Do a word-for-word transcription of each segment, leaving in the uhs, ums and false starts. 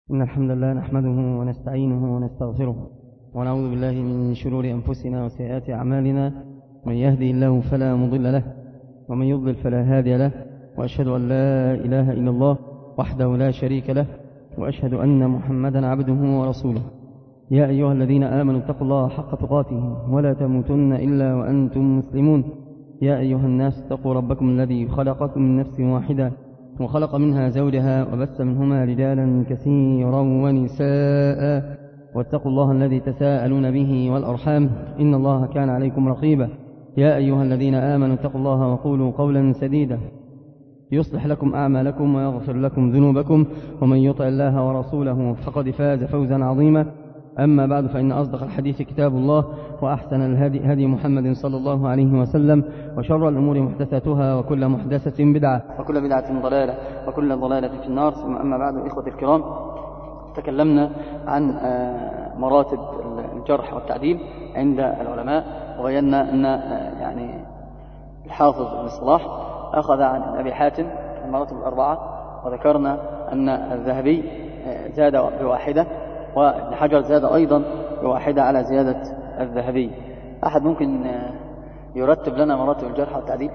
إن الحمد لله نحمده ونستعينه ونستغفره ونعوذ بالله من شرور أنفسنا وسيئات أعمالنا. من يهدي الله فلا مضل له ومن يضلل فلا هادي له، وأشهد أن لا إله إلا الله وحده لا شريك له، وأشهد أن محمدا عبده ورسوله. يا أيها الذين آمنوا اتقوا الله حق تقاته ولا تموتن إلا وأنتم مسلمون. يا أيها الناس اتقوا ربكم الذي خلقكم من نفس واحدة وخلق منها زوجها وبث منهما رجالا كثيرا ونساء، واتقوا الله الذي تساءلون به والأرحام إن الله كان عليكم رقيبا. يا أيها الذين آمنوا اتقوا الله وقولوا قولا سديدا يصلح لكم أعمالكم ويغفر لكم ذنوبكم، ومن يطع الله ورسوله فقد فاز فوزا عظيما. أما بعد، فإن أصدق الحديث كتاب الله، وأحسن الهدي هدي محمد صلى الله عليه وسلم، وشر الأمور محدثاتها، وكل محدثة بدعة، وكل بدعة ضلالة، وكل ضلالة في النار. ثم أما بعد، إخوتي الكرام، تكلمنا عن مراتب الجرح والتعديل عند العلماء، وبينا أن يعني الحافظ ابن صلاح أخذ عن أبي حاتم المراتب الأربعة، وذكرنا أن الذهبي زاد بواحدة، وابن حجر زاد أيضا بواحدة على زيادة الذهبي. أحد ممكن يرتب لنا مراتب الجرح والتعديل؟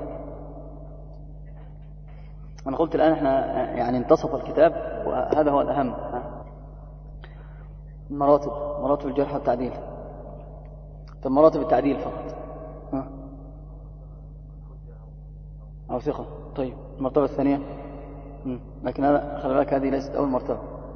أنا قلت الآن إحنا يعني انتصف الكتاب، وهذا هو الأهم. مراتب مراتب الجرح والتعديل. طب مراتب التعديل فقط ها؟ أو ثقة. طيب المرتبة الثانية، م. لكن هذا خلي بالك، هذه ليست أول مرتبة.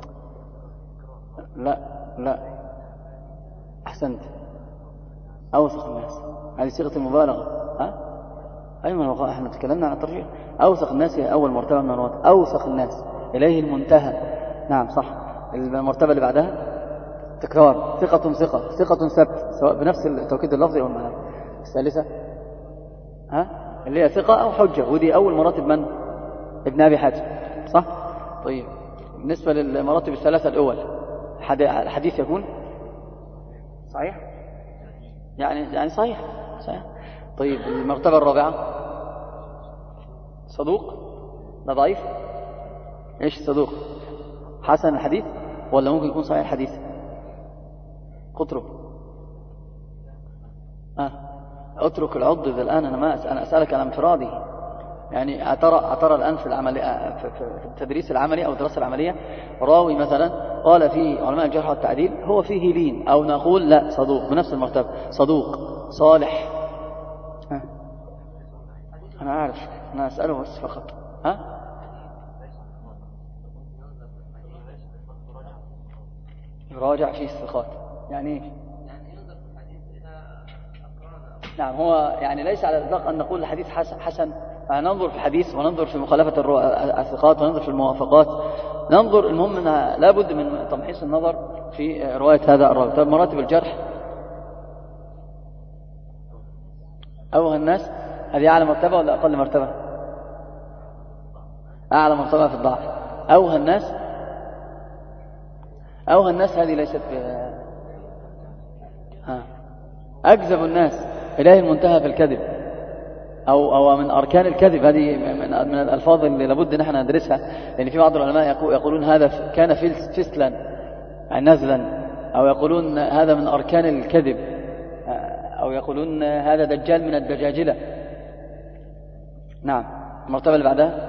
لا لا أحسنت، أوثق الناس، هذه صيغة المبالغة. ها أيوة، احنا تكلمنا عن الترجيح. أوثق الناس هي أول مرتبة من المراتب، أوثق الناس إليه المنتهى. نعم صح. المرتبة اللي بعدها تكرار، ثقة ثقة ثقة ثبت، سواء بنفس التوكيد اللفظي أو المعنى. الثالثة ها اللي هي ثقة أو حجة، ودي أول مراتب من؟ ابن أبي حاتم، صح؟ طيب بالنسبة للمراتب الثلاثة الأول، الحديث يكون صحيح، يعني يعني صحيح صحيح. طيب المرتبة الرابعة صدوق، لا ضعيف. ايش صدوق؟ حسن الحديث ولا ممكن يكون صحيح الحديث؟ اترك اه اترك العض الآن. انا ما أسأل. انا اسالك عن انفراده، يعني أترى أترى الآن في العمل في التدريس العملي أو الدراسة العملية راوي مثلا قال فيه علماء الجرح والتعديل هو فيه لين، أو نقول لا صدوق بنفس المرتبة، صدوق صالح. ها. أنا عارف، أنا أسأله بس فقط. ها يراجع فيه الثقات، يعني إيه؟ نعم، هو يعني ليس على الإطلاق أن نقول الحديث حسن، ننظر في الحديث وننظر في مخالفة الثقات وننظر في الموافقات، ننظر. المهم أنها لابد من تمحيص النظر في رواية هذا الراوي. طيب مراتب الجرح، أوه الناس، هذه أعلى مرتبة ولا أقل مرتبة؟ أعلى مرتبة في الضعف. أوه الناس، أوه الناس هذه ليست ب... ها. أكذب الناس إليه المنتهى في الكذب، أو أو من أركان الكذب. هذه من من الألفاظ اللي لابد نحن ندرسها، لأن في بعض العلماء يقولون هذا كان فسلا يعني نزلا، أو يقولون هذا من أركان الكذب، أو يقولون هذا دجال من الدجاجلة. نعم. المرتبة اللي بعدها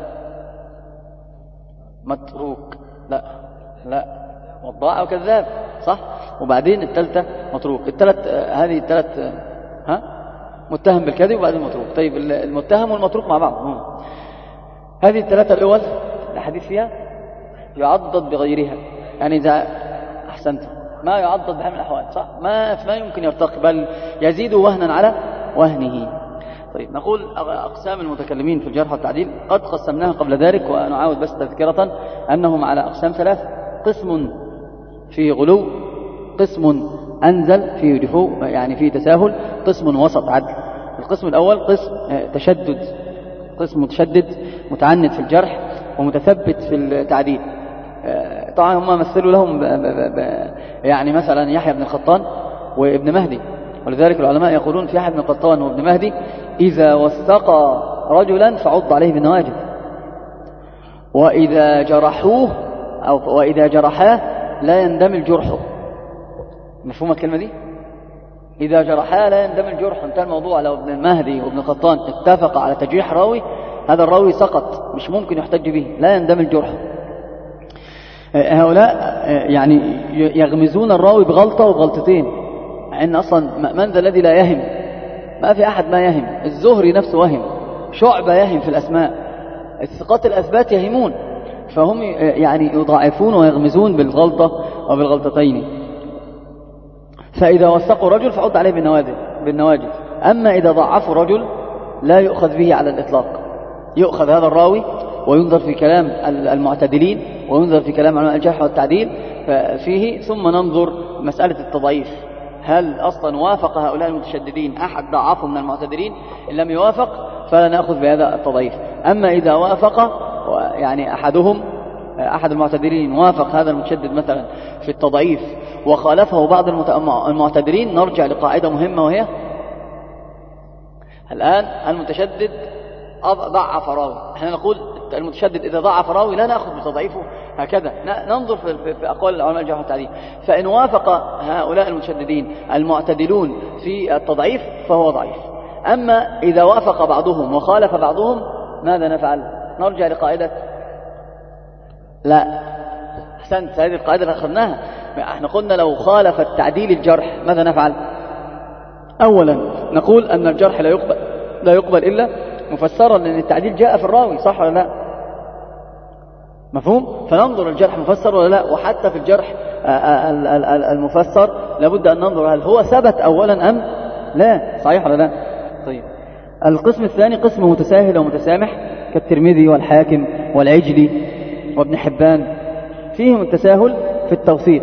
متروك، لا لا وضاع أو كذاب، صح. وبعدين الثالثة متروك. الثلاث هذه الثلاث ها متهم بالكذب وبعدين متروك. طيب المتهم والمتروك مع بعض. هم. هذه الثلاثة الأول الحديث فيها يعضد بغيرها، يعني إذا أحسنت ما يعضد بحال من الأحوال، صح، ما ما يمكن يرتقي، بل يزيد وهنا على وهنه. طيب نقول أقسام المتكلمين في الجرح والتعديل قد قسمناها قبل ذلك، ونعاود بس تذكرة أنهم على أقسام ثلاث: قسم فيه غلو، قسم أنزل فيه دفو يعني فيه تساهل، قسم وسط عدل. القسم الأول قسم تشدد، قسم متشدد متعنت في الجرح ومتثبت في التعديل. طبعا هم مثلوا لهم ب ب ب يعني مثلا يحيى بن القطان وابن مهدي، ولذلك العلماء يقولون في يحيى بن القطان وابن مهدي إذا وثقا رجلا فعض عليه بالنواجذ، وإذا جرحوه أو وإذا جرحاه لا يندمل جرحه. مفهوم الكلمة دي؟ إذا جرحا لا يندمل جرحه، انتهى الموضوع. لو ابن المهدي وابن قطان اتفق على تجريح راوي، هذا الراوي سقط، مش ممكن يحتج به، لا يندمل جرحه. هؤلاء يعني يغمزون الراوي بغلطة وبغلطتين، ان اصلا من ذا الذي لا يهم؟ ما في احد ما يهم. الزهري نفسه وهم، شعبة يهم في الاسماء، الثقات الاثبات يهمون، فهم يعني يضاعفون ويغمزون بالغلطة وبالغلطتين. فاذا وثقوا رجل فعد عليه بالنواجذ، اما اذا ضعفوا رجل لا يؤخذ به على الاطلاق. يؤخذ هذا الراوي وينظر في كلام المعتدلين وينظر في كلام علماء الجرح والتعديل فيه، ثم ننظر مسألة التضعيف، هل أصلا وافق هؤلاء المتشددين أحد ضعفهم من المعتدلين؟ إن لم يوافق فلا نأخذ بهذا التضعيف. أما إذا وافق يعني أحدهم أحد المعتدلين وافق هذا المتشدد مثلا في التضعيف وخالفه بعض المعتدلين، نرجع لقاعدة مهمة، وهي الآن المتشدد ضعف راوي، احنا نقول المتشدد إذا ضعف راوي لا نأخذ بتضعيفه هكذا، ننظر في أقوال العلماء الجرح والتعديل. فإن وافق هؤلاء المتشددين المعتدلون في التضعيف فهو ضعيف. أما إذا وافق بعضهم وخالف بعضهم ماذا نفعل؟ نرجع لقاعدة لا أحسنت، هذه القاعدة اللي أخذناها، احنا قلنا لو خالف التعديل الجرح ماذا نفعل؟ أولا نقول أن الجرح لا يقبل لا يقبل إلا مفسرا، لأن التعديل جاء في الراوي، صح ولا لا؟ مفهوم؟ فننظر الجرح مفسر ولا لا. وحتى في الجرح المفسر لابد أن ننظر هل هو ثبت أولا أم لا، صحيح ولا لا؟ طيب، القسم الثاني قسم متساهل ومتسامح كالترمذي والحاكم والعجلي وابن حبان، فيهم التساهل في التوثيق.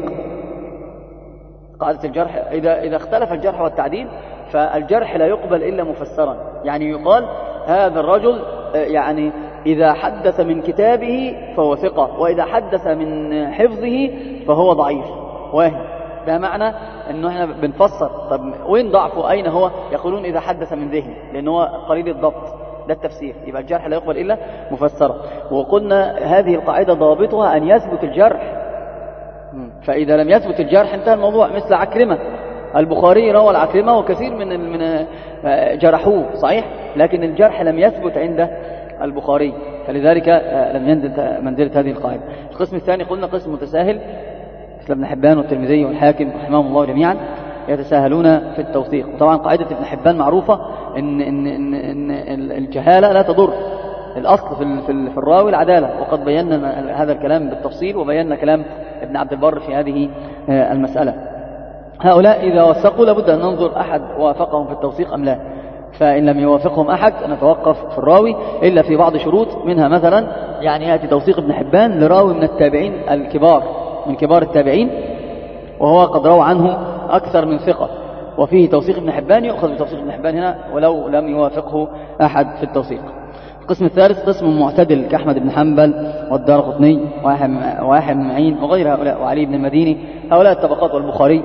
قاعدة الجرح إذا إذا اختلف الجرح والتعديل فالجرح لا يقبل إلا مفسرا، يعني يقال هذا الرجل يعني إذا حدث من كتابه فهو ثقة، وإذا حدث من حفظه فهو ضعيف واهم. ده معنى أنه احنا بنفسر. طب وين ضعفه؟ أين هو؟ يقولون إذا حدث من ذهن، لأنه هو قليل الضبط، ده التفسير. يبقى الجرح لا يقبل إلا مفسرا. وقلنا هذه القاعدة ضابطها أن يثبت الجرح، فإذا لم يثبت الجرح انتهى الموضوع. مثل عكرمة، البخاري روى العكرمة وكثير من من جرحوه صحيح، لكن الجرح لم يثبت عند البخاري، فلذلك لم ينزل منزلة هذه القاعدة. القسم الثاني قلنا قسم متساهل مثل ابن حبان والترمذي والحاكم رحمهم الله جميعا، يتساهلون في التوثيق. وطبعا قاعدة ابن حبان معروفة إن, إن, إن, إن الجهالة لا تضر، الأصل في, في, في الراوي العدالة، وقد بينا هذا الكلام بالتفصيل وبينا كلام ابن عبد البر في هذه المسألة. هؤلاء إذا وثقوا لابد أن ننظر أحد وافقهم في التوثيق أم لا، فإن لم يوافقهم أحد نتوقف في الراوي إلا في بعض شروط، منها مثلا يعني يأتي توثيق ابن حبان لراوي من التابعين الكبار من كبار التابعين وهو قد روى عنه أكثر من ثقة، وفيه توثيق ابن حبان يؤخذ بتوثيق ابن حبان هنا ولو لم يوافقه أحد في التوثيق. القسم الثالث قسم معتدل كأحمد بن حنبل والدارقطني ويحيى بن معين وغير هؤلاء وعلي بن المديني، هؤلاء الطبقات والبخاري.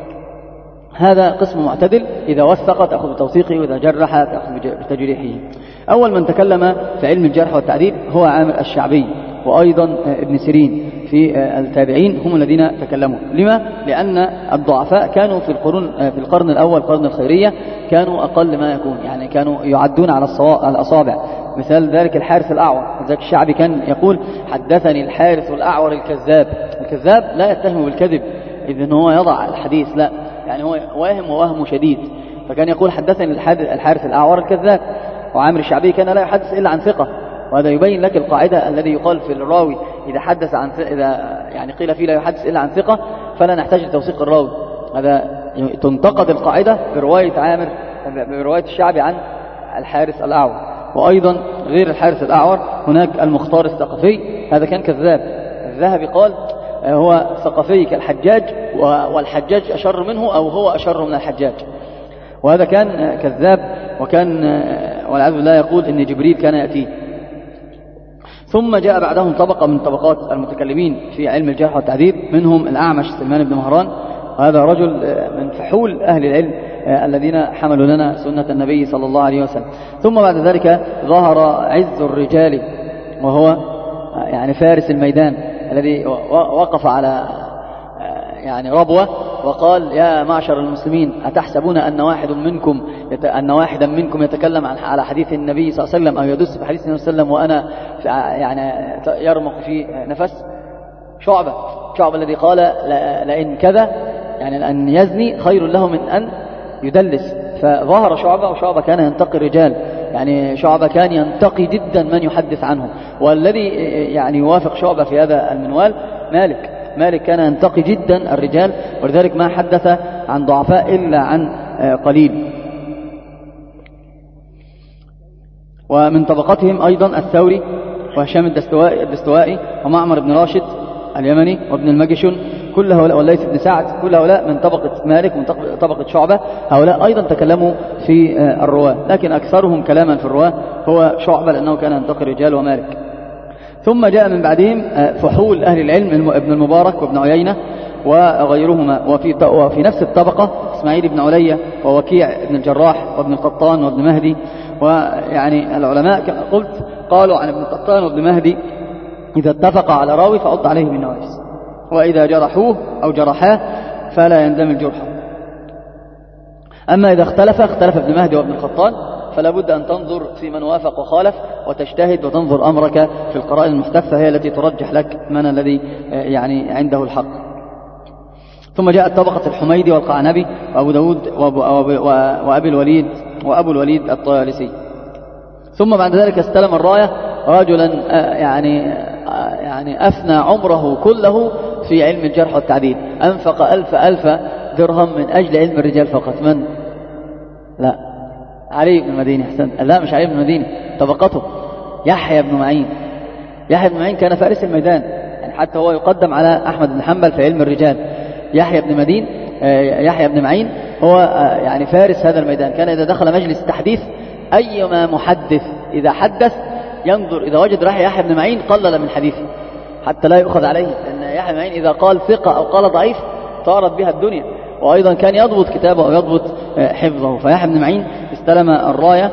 هذا قسم معتدل، إذا وثق تأخذ بتوثيقه وإذا جرح تأخذ بتجريحه. أول من تكلم في علم الجرح والتعديل هو عامر الشعبي، وأيضا ابن سيرين في التابعين هم الذين تكلموا. لما؟ لأن الضعفاء كانوا في القرون في القرن الأول قرن الخيرية كانوا أقل ما يكون، يعني كانوا يعدون على الأصابع. مثال ذلك الحارث الأعور، ذلك الشعبي كان يقول حدثني الحارث الأعور الكذاب. الكذاب لا يتهم بالكذب إذن هو يضع الحديث، لا، يعني هو واهم ووهم شديد، فكان يقول حدثني الحارث الأعور الكذاب. وعامر الشعبي كان لا يحدث إلا عن ثقة، وهذا يبين لك القاعدة الذي يقال في الراوي إذا حدث عن ثقة، إذا يعني قيل فيه لا يحدث إلا عن ثقة فلا نحتاج لتوثيق الراوي. هذا تنتقد القاعدة برواية عامر برواية الشعبي عن الحارث الأعور. وأيضا غير الحارث الأعور هناك المختار الثقفي، هذا كان كذاب. الذهبي قال هو ثقفي كالحجاج، والحجاج أشر منه أو هو أشر من الحجاج، وهذا كان كذاب، وكان والعياذ بالله يقول إن جبريل كان يأتيه. ثم جاء بعدهم طبقة من طبقات المتكلمين في علم الجرح والتعديل، منهم الأعمش سلمان بن مهران، وهذا رجل من فحول أهل العلم الذين حملوا لنا سنة النبي صلى الله عليه وسلم. ثم بعد ذلك ظهر عز الرجال، وهو يعني فارس الميدان الذي وقف على يعني ربوة وقال يا معشر المسلمين أتحسبون أن واحد منكم يت... أن واحدا منكم يتكلم عن على حديث النبي صلى الله عليه وسلم أو يدس في حديث النبي صلى الله عليه وسلم وأنا يعني يرمق في نفس. شعبة شعبة الذي قال لئن كذا يعني أن يزني خير له من أن يدلس. فظهر شعبة، وشعبة كان ينتقي الرجال، يعني شعبة كان ينتقي جدا من يحدث عنه. والذي يعني يوافق شعبة في هذا المنوال مالك. مالك كان ينتقي جدا الرجال، ولذلك ما حدث عن ضعفاء إلا عن قليل. ومن طبقتهم أيضا الثوري وهشام الدستوائي ومعمر بن راشد اليمني وابن المجشن، كل هؤلاء والليث بن سعد، كل هؤلاء من طبقة مالك ومن طبقة شعبة. هؤلاء أيضا تكلموا في الرواة، لكن أكثرهم كلاما في الرواة هو شعبة لأنه كان ينتقي الرجال ومالك. ثم جاء من بعدهم فحول أهل العلم ابن المبارك وابن عيينة وغيرهما. وفي وفي نفس الطبقة إسماعيل بن علية ووكيع بن الجراح وابن القطان وابن مهدي. ويعني العلماء كما قلت قالوا عن ابن القطان وابن مهدي إذا اتفق على راوي فعض عليه بالنواجذ، وإذا جرحوه أو جرحاه فلا يندمج جرحه. أما إذا اختلف اختلف ابن مهدي وابن القطان فلا بد أن تنظر في من وافق وخالف وتجتهد وتنظر أمرك في القرائن المحتفة، هي التي ترجح لك من الذي يعني عنده الحق. ثم جاءت طبقة الحميدي والقعنبي وأبو داود وأبي الوليد وأبو الوليد الطيالسي. ثم بعد ذلك استلم الراية رجلا يعني يعني أفنى عمره كله في علم الجرح والتعديل، أنفق ألف ألف درهم من أجل علم الرجال فقط. من؟ لا علي بن المديني. حسن، لا مش علي بن المديني، طبقته يحيى بن معين. يحيى بن معين كان فارس الميدان، يعني حتى هو يقدم على أحمد بن حنبل في علم الرجال. يحيى بن مدين يحيى بن معين هو يعني فارس هذا الميدان. كان إذا دخل مجلس التحديث أيما محدث إذا حدث ينظر إذا وجد رأي يحيى بن معين قلل من حديثه حتى لا يؤخذ عليه، لأن يحيى بن معين إذا قال ثقة أو قال ضعيف طارت بها الدنيا. وأيضا كان يضبط كتابه ويضبط حفظه. فيحيى بن معين استلم الراية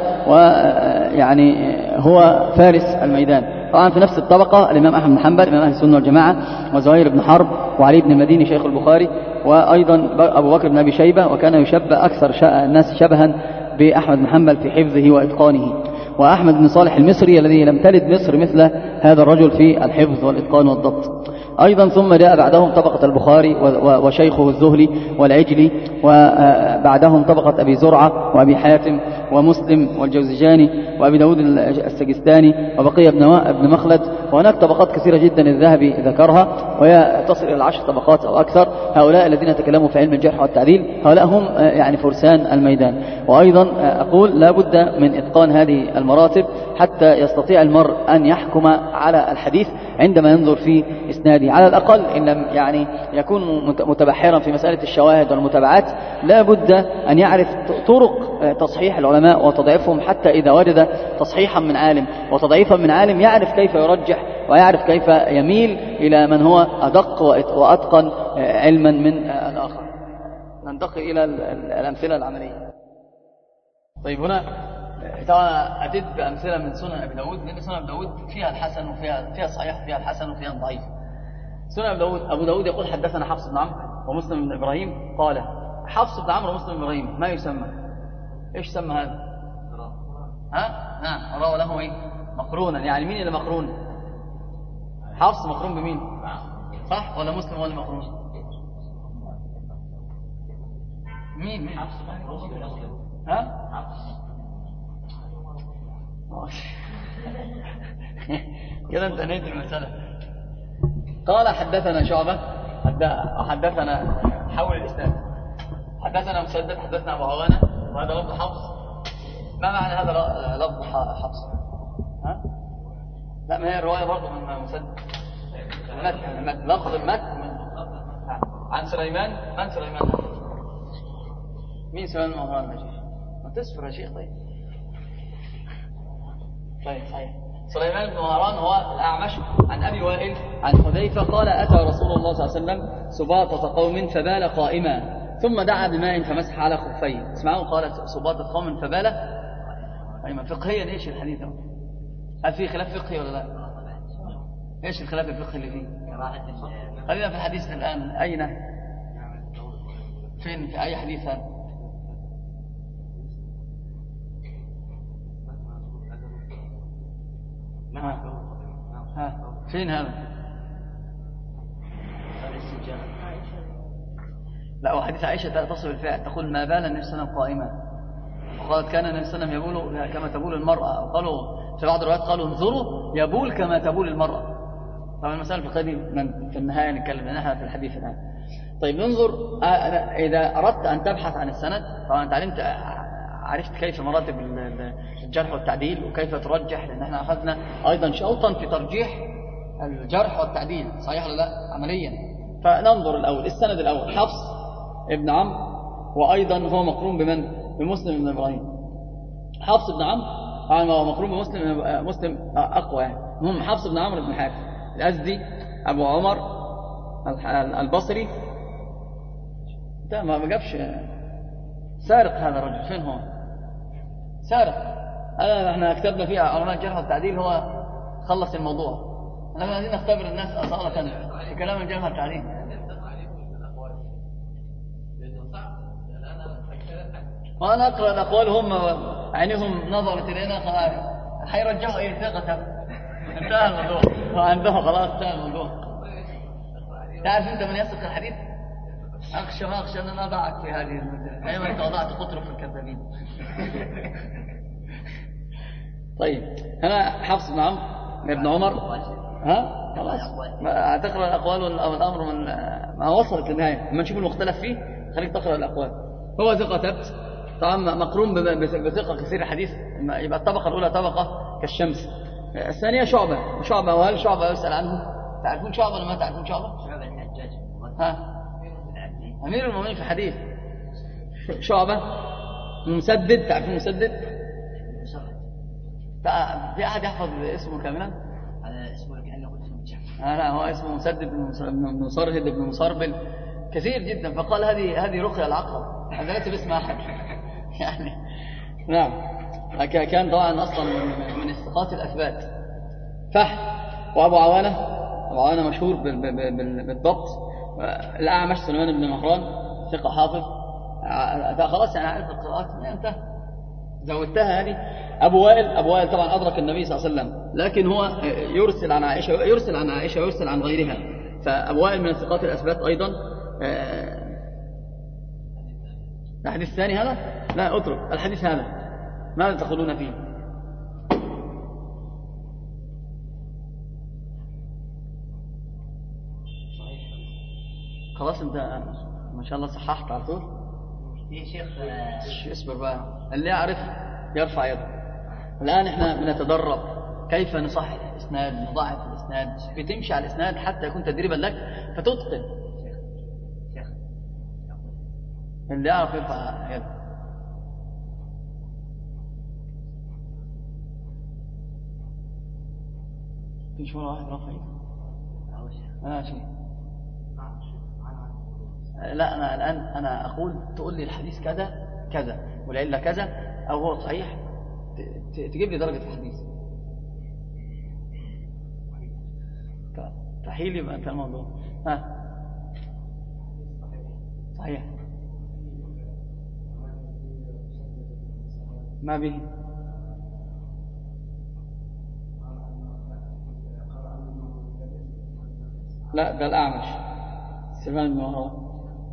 ويعني هو فارس الميدان. طبعا في نفس الطبقة الإمام أحمد بن حنبل إمام أهل السنة والجماعة، وزهير بن حرب وعلي بن المديني شيخ البخاري، وأيضا أبو بكر بن أبي شيبة، وكان يشبه أكثر الناس شبها بأحمد بن حنبل في حفظه وإتقانه. وأحمد بن صالح المصري الذي لم تلد مصر مثل هذا الرجل في الحفظ والإتقان والضبط. أيضا ثم جاء بعدهم طبقة البخاري وشيخه الزهلي والعجلي، وبعدهم طبقة أبي زرعة وأبي حاتم ومسلم والجوزجاني وأبي داود السجستاني وبقية ابن مخلد. وهناك طبقات كثيرة جدا الذهبي ذكرها، وهي تصل إلى العشر طبقات أو أكثر. هؤلاء الذين تكلموا في علم الجرح والتعديل هؤلاء هم يعني فرسان الميدان. وأيضا أقول لا بد من إتقان هذه المراتب حتى يستطيع المرء أن يحكم على الحديث عندما ينظر في إسناده. على الأقل إن لم يعني يكون متبحرا في مسألة الشواهد والمتابعات لا بد أن يعرف طرق تصحيح العلماء وتضعيفهم، حتى إذا وجد تصحيحا من عالم وتضعيفا من عالم يعرف كيف يرجح ويعرف كيف يميل إلى من هو أدق وأتقن علما من الآخر. ننتقل إلى الأمثلة العملية. طيب هنا طبعا أتيت بأمثلة من سنن أبي داود، لأن سنن أبي داود فيها الحسن وفيها فيها الصحيح وفيها الحسن وفيها الضعيف. سنن أبي داود أبو داود يقول حدثنا حفص بن عمرو ومسلم بن إبراهيم قال. حفص بن عمرو ومسلم بن إبراهيم ما يسمى؟ إيش سمى هذا؟ ها؟ نعم روى له إيه؟ مقرونا. يعني مين اللي مقرون؟ حفص مقرون بمين؟ صح ولا مسلم ولا مقرون؟ مين؟ مين؟ ها؟ كده انت نهيت المسألة. قال حدثنا شعبة حدثنا حول الإسلام حدثنا مسدد حدثنا أبو عوانة، وهذا لفظ حفص. ما معنى هذا لفظ حفص؟ ها؟ لا ما هي الرواية برضه من مسدد المتن، لفظ المتن عن سليمان. من سليمان؟ مين سليمان مهران يا شيخ؟ ما تصفر يا شيخ. طيب طيب صحيح. سليمان بن مهران هو الأعمش عن أبي وائل عن حذيفة قال أتى رسول الله صلى الله عليه وسلم سباطة قوم فبال قائما ثم دعا بماء فمسح على خفيه. اسمعوا قالت سباطة قوم فبال قائما. فقهيا ايش الحديث ده؟ هل فيه خلاف فقهي ولا لا؟ ايش الخلاف الفقهي اللي فيه؟ خلينا في الحديث الآن. أين فين في أي حديث هذا؟ ها. ها. فين هذا؟ لا، وحديث عائشة تصف الفعل، تقول ما بال النبي صلى الله عليه وسلم قائما، وقالت كان النبي صلى الله عليه وسلم يبول كما تبول المرأة، وقالوا في بعض الروايات قالوا انظروا يبول كما تبول المرأة. طبعا المسألة في القديم في النهاية نتكلم نحن في الحديث الآن. طيب ننظر، إذا أردت أن تبحث عن السند، طبعا أنت علمت عرفت كيف مراتب الجرح والتعديل وكيف ترجح، لأن احنا أخذنا أيضا شوطا في ترجيح الجرح والتعديل، صحيح ولا لا عمليا. فننظر الأول السند الأول، حفص ابن عمرو، وأيضا هو مقرون بمن؟ بمسلم بن إبراهيم. حفص بن عمرو هو مقرون بمسلم، مسلم أقوى يعني. المهم حفص بن عمرو بن حارث الأزدي أبو عمر البصري، ده ما جابش سارق هذا الرجل، فين هو؟ سارق. هذا احنا كتبنا فيه علماء الجرح والتعديل، هو خلص الموضوع. احنا عايزين نختبر الناس أصالة في كلام الجرح والتعديل. وأنا أقرأ الأقوال هم عينهم نظرت إلينا خلاص حيرجعوا إيه ثقة، انتهى الموضوع، وعندهم خلاص انتهى الموضوع. تعرف أنت من يثق الحديث؟ أخشى ما أخشى أن أنا أضعك في هذه المدة، أيما أنت وضعت قطر في الكذابين. طيب هنا حفص بن عمرو ابن عمر، ها خلاص تقرأ الأقوال والأمر من ما وصلت للنهاية. لما نشوف المختلف فيه خليك تقرأ الأقوال. هو ثقة ثبت، طبعا مقرون بثقة كثير الحديث، يبقى الطبقة الأولى طبقة كالشمس. الثانية شعبة، شعبة وهل شعبة يسأل عنه؟ تعرفون شعبة ولا ما تعرفون شعبة؟ شعبة الحجاج، ها أمير المؤمنين في الحديث. شعبة مسدد، تعرفون مسدد؟ في أحد يحفظ اسمه كاملا؟ هذا اسمه كأنه قلت اسمه جعفر. آه لا، هو اسمه مسدد بن مصرهد بن مصربل، كثير جدا. فقال هذه هذه رقية العقرب، هذا ليس باسم أحد يعني. نعم، كان طبعا أصلا من الثقات الأثبات. فحم. وأبو عوانة، أبو عوانة مشهور بالضبط. الأعمش سليمان بن مهران ثقة حافظ. خلاص يعني عارف القراءات، انتهى، زودتها هذه. أبو وائل، أبو وائل طبعا أدرك النبي صلى الله عليه وسلم، لكن هو يرسل عن عائشة، يرسل عن عائشة ويرسل عن غيرها. فأبو وائل من الثقات الأثبات أيضا. الحديث الثاني هذا لا اترك، الحديث هذا ماذا تقولون فيه؟ خلاص انت ما شاء الله صححت على طول. يا شيخ اصبر بقى، اللي يعرف يرفع يده. الآن احنا بنتدرب كيف نصحح الاسناد، نضاعف الاسناد، بتمشي على الاسناد حتى يكون تدريبا لك فتتقن. شيخ اللي يعرف يرفع يده. في شو واحد رفع يده؟ اه شيء. لا أنا الآن أنا أقول تقول لي الحديث كذا كذا والعلة كذا، أو هو صحيح، تجيب لي درجة الحديث. تحيلي بقى أنت الموضوع. ها صحيح ما به. لا ده الأعمش سليمان بن مهران.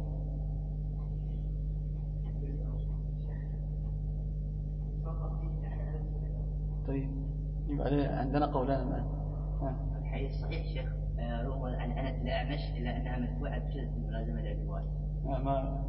طيب يبقى عندنا قولان الآن. الحديث صحيح شيخ، روى عن أنس الأعمش إلا أنها مدفوعة بشدة الملازمة لأبي وائل. ما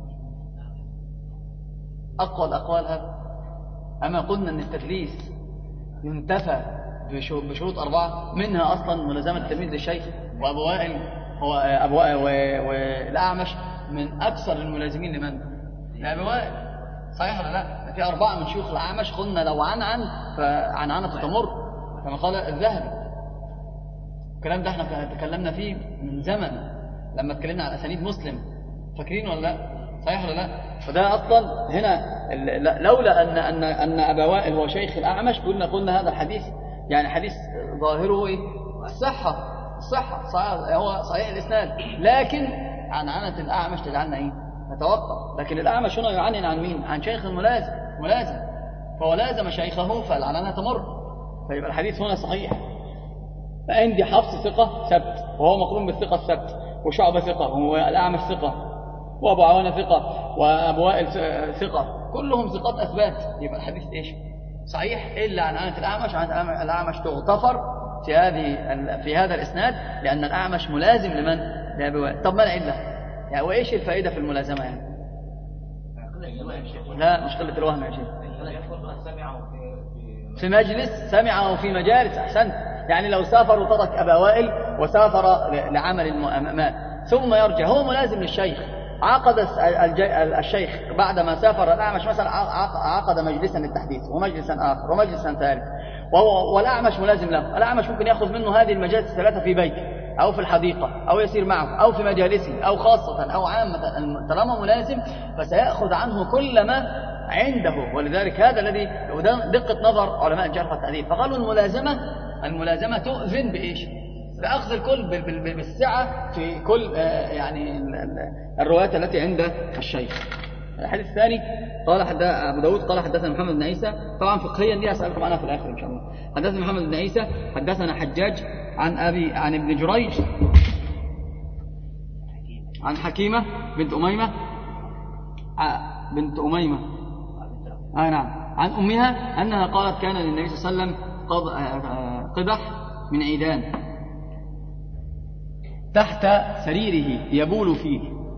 أقوى الأقوال هذا. أما قلنا أن التدليس ينتفى بشروط أربعة، منها أصلا ملازمة التلميذ للشيخ، وأبو وائل هو أبو وائل والأعمش من أكثر الملازمين لمن؟ لأبي وائل، صحيح ولا لا؟ في أربعة من شيوخ الأعمش قلنا لو عن عن فعن عنة تمر كما قال الذهبي. الكلام ده احنا تكلمنا فيه من زمن لما اتكلمنا عن أسانيد مسلم، فاكرين ولا لا؟ صحيح ولا لا؟ فده أصلا هنا لولا أن أن أن أبا وائل هو شيخ الأعمش قلنا قلنا هذا الحديث يعني حديث ظاهره إيه؟ الصحة، الصحة صحيح، هو صحيح الإسناد، لكن عن عنة الأعمش تجعلنا إيه؟ نتوقف. لكن الأعمش هنا يعاني عن مين؟ عن شيخ الملازم ملازم، فهو لازم شيخه فالعنانة تمر، فيبقى الحديث هنا صحيح. فعندي حفص ثقة ثبت وهو مقرون بالثقة الثبت، وشعبة ثقة والأعمش ثقة وأبو عوانة ثقة وأبو وائل ثقة، كلهم ثقات أثبات، يبقى الحديث إيش؟ صحيح، إلا عن عنة الأعمش. عن الأعمش تغتفر في هذه في هذا الإسناد لأن الأعمش ملازم لمن؟ لأبي وائل. طب ما العلة؟ يعني وإيش الفائدة في الملازمة يعني؟ لا مش قلة الوهم يا شيخ، في مجلس سمعه في مجالس. أحسنت، يعني لو سافر وترك أبا وائل وسافر لعمل ما ثم يرجع هو ملازم للشيخ، عقد الشيخ بعدما سافر الأعمش مثلا عقد مجلسا للتحديث ومجلسا آخر ومجلسا ثالث، وهو والأعمش ملازم له. الأعمش ممكن يأخذ منه هذه المجالس الثلاثة في بيته أو في الحديقة أو يسير معه أو في مجالسه أو خاصة أو عامة، طالما ملازم فسيأخذ عنه كل ما عنده. ولذلك هذا الذي دقة نظر علماء الجرح والتعديل، فقالوا الملازمة الملازمة تؤذن بإيش؟ بأخذ الكل بالسعة في كل يعني الروايات التي عند الشيخ. الحديث الثاني قال حدث أبو داود قال حدثنا محمد بن عيسى، طبعا فقهيا دي أسألكم عنها في الآخر إن شاء الله. حدثنا محمد بن عيسى حدثنا حجاج عن أبي عن ابن جريج عن حكيمة بنت أميمة بنت أميمة آه نعم عن أمها أنها قالت كان للنبي صلى الله عليه وسلم قدح من عيدان تحت سريره يبول فيه.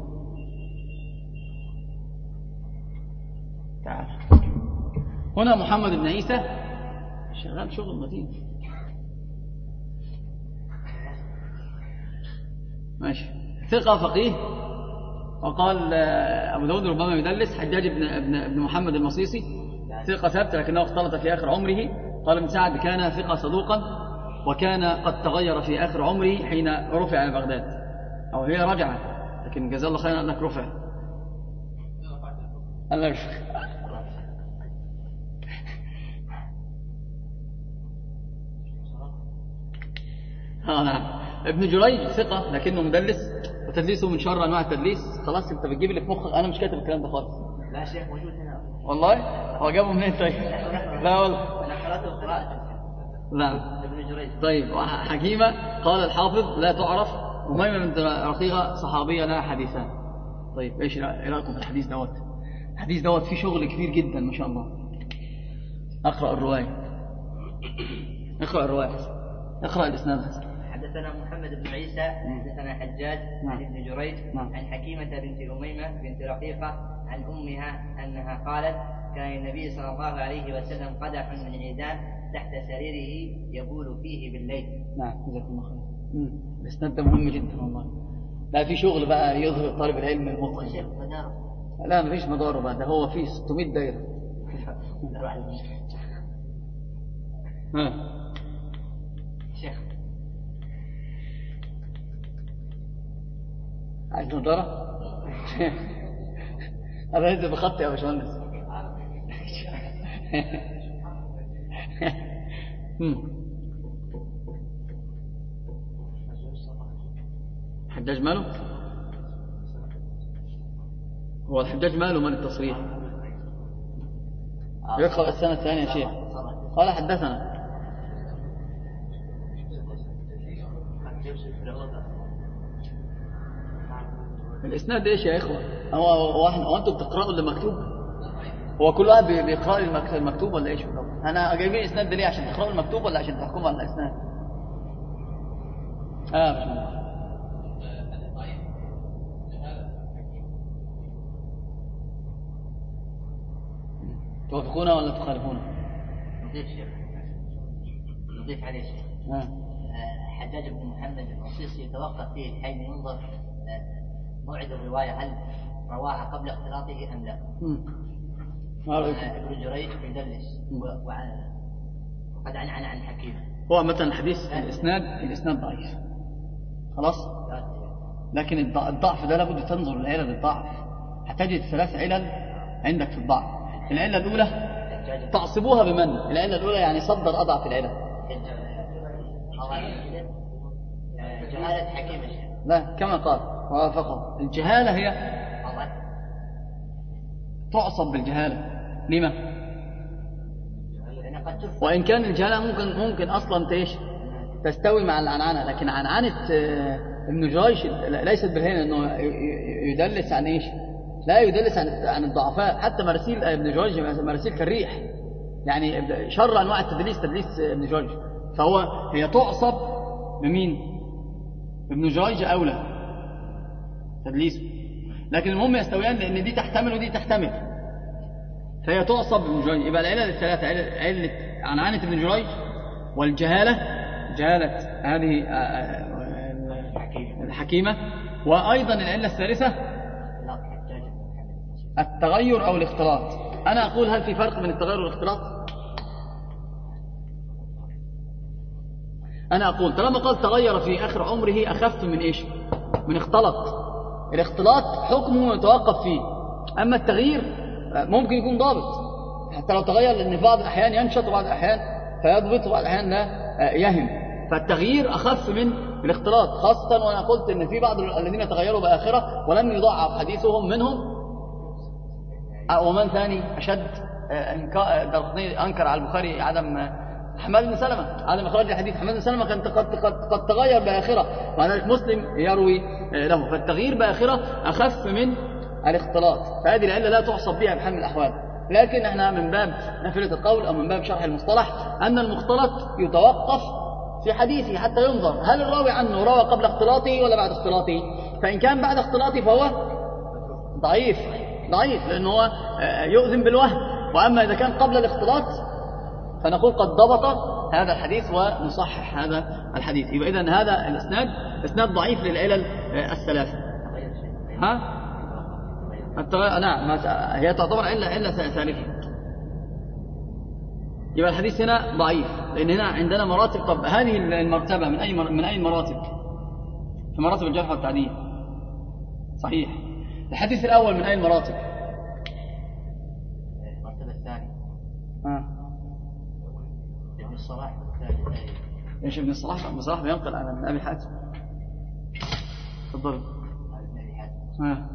تعال هنا محمد بن عيسى شغال شغل متين ماشي، ثقة فقيه. وقال أبو داود ربما يدلس. حجاج بن, ابن, ابن محمد المصيصي ثقة ثابت لكنه اختلط في آخر عمره. قال ابن سعد كان ثقة صدوقا وكان قد تغير في آخر عمره حين رفع إلى بغداد، أو هي رجعت، لكن جزا الله خيرا أنك رفع. الله يشفيك. آه نعم. ابن جريج ثقة لكنه مدلس، وتدليسه من شر أنواع التدليس. خلاص أنت بتجيب اللي في مخك، أنا مش كاتب الكلام ده خالص. لا شيخ موجود هنا والله. هو جابه منين طيب؟ لا والله أنا قرأته قراءة. نعم ابن جريج. طيب حكيمة قال الحافظ لا تعرف. أميمة بنت رقيقة صحابية لها حديثان. طيب إيش رأيكم في الحديث دوت؟ الحديث دوت فيه شغل كبير جدا ما شاء الله. أقرأ الرواية. اقرأ الرواية. اقرأ الإسناد. حدثنا محمد بن عيسى حدثنا حجاج عن ابن جريج عن حكيمة بنت أميمة بنت رقيقة عن أمها أنها قالت كان النبي صلى الله عليه وسلم قدح من عيدان تحت سريره يبول فيه بالليل. نعم جزاكم الله خير. الإسناد ده مهم جدا والله. لا في شغل بقى يظهر طالب العلم المتقن. لا مفيش مداره بقى، ده هو فيه ستمائة دايرة. ها شيخ عايز نظارة؟ أنا هنزل بخطي يا باشمهندس. حجاج ماله؟ هو الحجاج ماله من التصريح؟ يقرأ السنة الثانية يا شيخ. قال حدثنا الإسناد إيش يا إخوة؟ هو هو أنتم بتقرأوا اللي مكتوب؟ هو كل واحد بيقرأ المكتوب ولا إيش؟ أنا جايبين الإسناد ده ليه؟ عشان تقرأوا المكتوب ولا عشان تحكموا على الإسناد؟ آه بسم توافقون ولا تخالفون؟ نضيف شيخ نضيف عليه شيخ. آه. حجاج بن محمد المصيصي يتوقف فيه حين ينظر موعد الرواية هل رواها قبل اختلاطه أم لا. ما رأيكم؟ ابن جريج يدلس وقد عن عن عن حكيم. هو مثلا الحديث الإسناد الإسناد ضعيف خلاص، لكن الضعف ده لابد تنظر لعلل الضعف. هتجد ثلاث علل عندك في الضعف. العلة الأولى تعصبوها بمن؟ العلة الأولى يعني صدر أضعف العلل. جهالة حكيم. لا كما قال وافقه. الجهالة هي تعصب بالجهالة. لما؟ وإن كان الجهالة ممكن ممكن أصلا تيش تستوي مع العنعنة، لكن عنعنة ابن جريج ليست بالهين أنه يدلس عن إيش؟ لا يدلس عن عن الضعفاء. حتى مراسيل ابن جريج مراسيل كالريح، يعني شر أنواع التدليس تدليس ابن جريج. فهو هي تعصب بمين؟ ابن جريج أولى تدليسه، لكن المهم يستويان لأن دي تحتمل ودي تحتمل، فهي تعصب ابن جريج. يبقى العلة الثلاثة علة عنعنة ابن جريج والجهالة، جهالة هذه الحكيمة، وأيضا العلة الثالثة التغير أو الاختلاط. أنا أقول هل في فرق بين التغير والاختلاط؟ أنا أقول طالما قال تغير في آخر عمره أخف من إيش؟ من اختلط. الاختلاط حكمه يتوقف فيه، أما التغيير ممكن يكون ضابط حتى لو تغير، لأن في بعض الأحيان ينشط وبعض الأحيان فيضبط وبعض الأحيان لا يهم. فالتغيير أخف من الاختلاط، خاصة وأنا قلت إن في بعض الذين تغيروا بآخرة ولم يضاعف حديثهم، منهم ومن ثاني أشد أنكر على البخاري عدم حماد بن سلمة، عدم إخراج الحديث. حماد بن سلمة كان قد, قد, قد تغير بآخرة، مع ذلك مسلم يروي له. فالتغيير بآخرة أخف من الاختلاط، فهذه العلة لا تعصب بها بحال من الأحوال. لكن احنا من باب نفلة القول أو من باب شرح المصطلح أن المختلط يتوقف في حديثه حتى ينظر هل الراوي عنه روى قبل اختلاطه ولا بعد اختلاطه. فإن كان بعد اختلاطه فهو ضعيف ضعيف لأنه هو يؤذن بالوهم، وأما إذا كان قبل الاختلاط فنقول قد ضبط هذا الحديث ونصحح هذا الحديث. يبقى إذن هذا الإسناد إسناد ضعيف للعلل الثلاثة. ها؟ التغير نعم هي تعتبر علة علة ثالثة. يبقى الحديث هنا ضعيف لأن هنا عندنا مراتب. طب هذه المرتبة من أي مر... من أي مراتب؟ في مراتب الجرح والتعديل. صحيح. الحديث الأول من أي المراتب؟ المرتبة الثانية. ها. ابن الصلاح والثاني. ايش ابن الصلاح؟ ابن الصلاح بينقل عن ابن أبي حاتم. تفضل. ابن أبي حاتم. ها.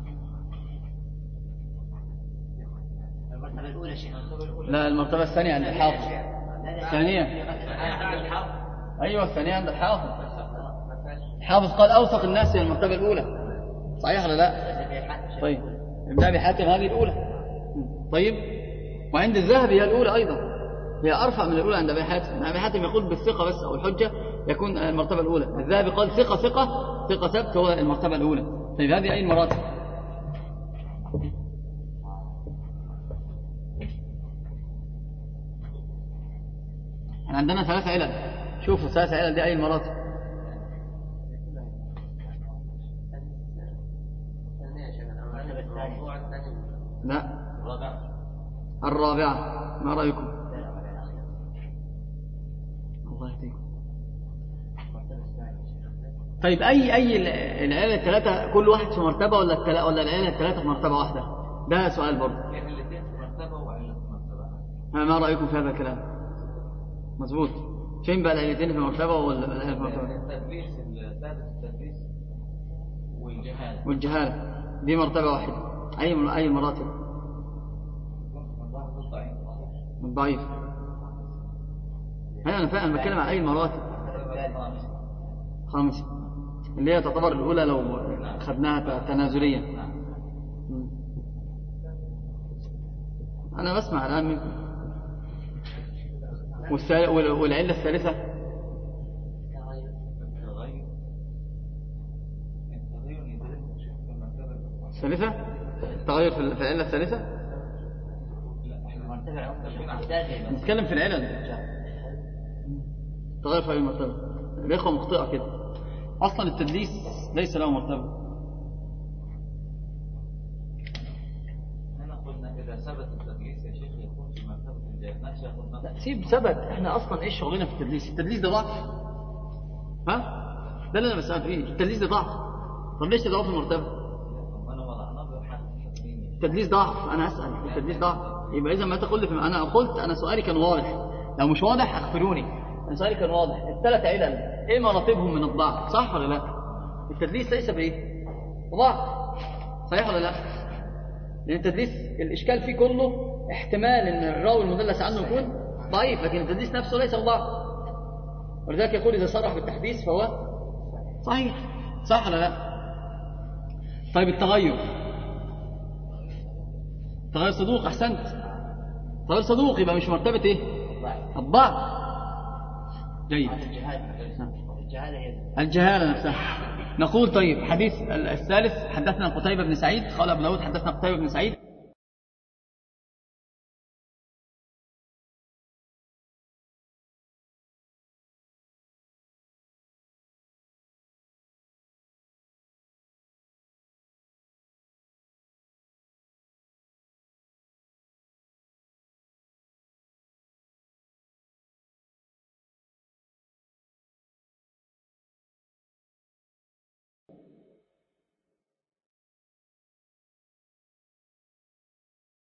المرتبة الأولى شيء. لا المرتبة الثانية عند الحافظ. الثانية. أيوة الثانية عند الحافظ. الحافظ قال أوثق الناس هي المرتبة الأولى. صحيح ولا لا؟ طيب ابن أبي حاتم هذه الأولى. طيب وعند الذهبي هي الأولى أيضا، هي أرفع من الأولى عند أبي حاتم. ابن أبي حاتم يقول بالثقة بس أو الحجة يكون المرتبة الأولى. الذهبي قال ثقة ثقة ثقة ثبت هو المرتبة الأولى. طيب هذه أي المراتب؟ عندنا ثلاثة علل. شوفوا ثلاثة علل دي أي المراتب؟ لا الرابعة. ما رأيكم؟ الله يهديكم. طيب أي أي العلل الثلاثة كل واحد في مرتبة ولا الثلاثة ولا العلل الثلاثة في مرتبة واحدة؟ ده سؤال برضه. ما رأيكم في هذا الكلام؟ مظبوط. فين بقى العلتين في مرتبة ولا العلة في مرتبة؟ التدليس التدليس والجهالة. والجهالة دي مرتبة واحدة. أي أي مراتب؟ الضعيف. هي أنا فاهم بتكلم عن أي مراتب. خمسة اللي هي تعتبر الأولى لو خدناها تنازليا. أنا بسمع الآن منكم. والعلة الثالثة الثالثة التغير في العلة الثالثة. نتكلم في العلل. تغير في أي مرتبة؟ الإخوة مخطئة كده. أصلا التدليس ليس له مرتبة. أنا قلنا إذا ثبت التدليس يا شيخ يكون في مرتبة الجهالة. لا سيب ثبت. إحنا أصلا إيش شغلنا في التدليس؟ التدليس ده ضعف. ها؟ ده اللي أنا بسأل فيه. التدليس ده ضعف. طب ليش تضعف المرتبة؟ التدليس ضعف. أنا أسأل التدليس ضعف. يبقى إذا ما تقول لي أنا قلت أنا سؤالي كان واضح. لو مش واضح أخبروني. أنا سؤالي كان واضح. الثلاث علل إيه مراتبهم من الضعف؟ صح ولا لا؟ التدليس ليس بإيه؟ ضعف. صحيح ولا لا؟ لأن التدليس الإشكال فيه كله احتمال أن الراوي المدلس عنه يكون ضعيف، لكن التدليس نفسه ليس ضعف. ولذلك يقول إذا صرح بالتحديث فهو صحيح. صح ولا لا؟ طيب التغير، تغير صدوق. أحسنت، تغير صدوق يبقى مش مرتبة إيه؟ الضعف. جيد. الجهالة نفسها. نقول طيب حديث الثالث، حدثنا قتيبة بن سعيد، قال أبو داود حدثنا قتيبة بن سعيد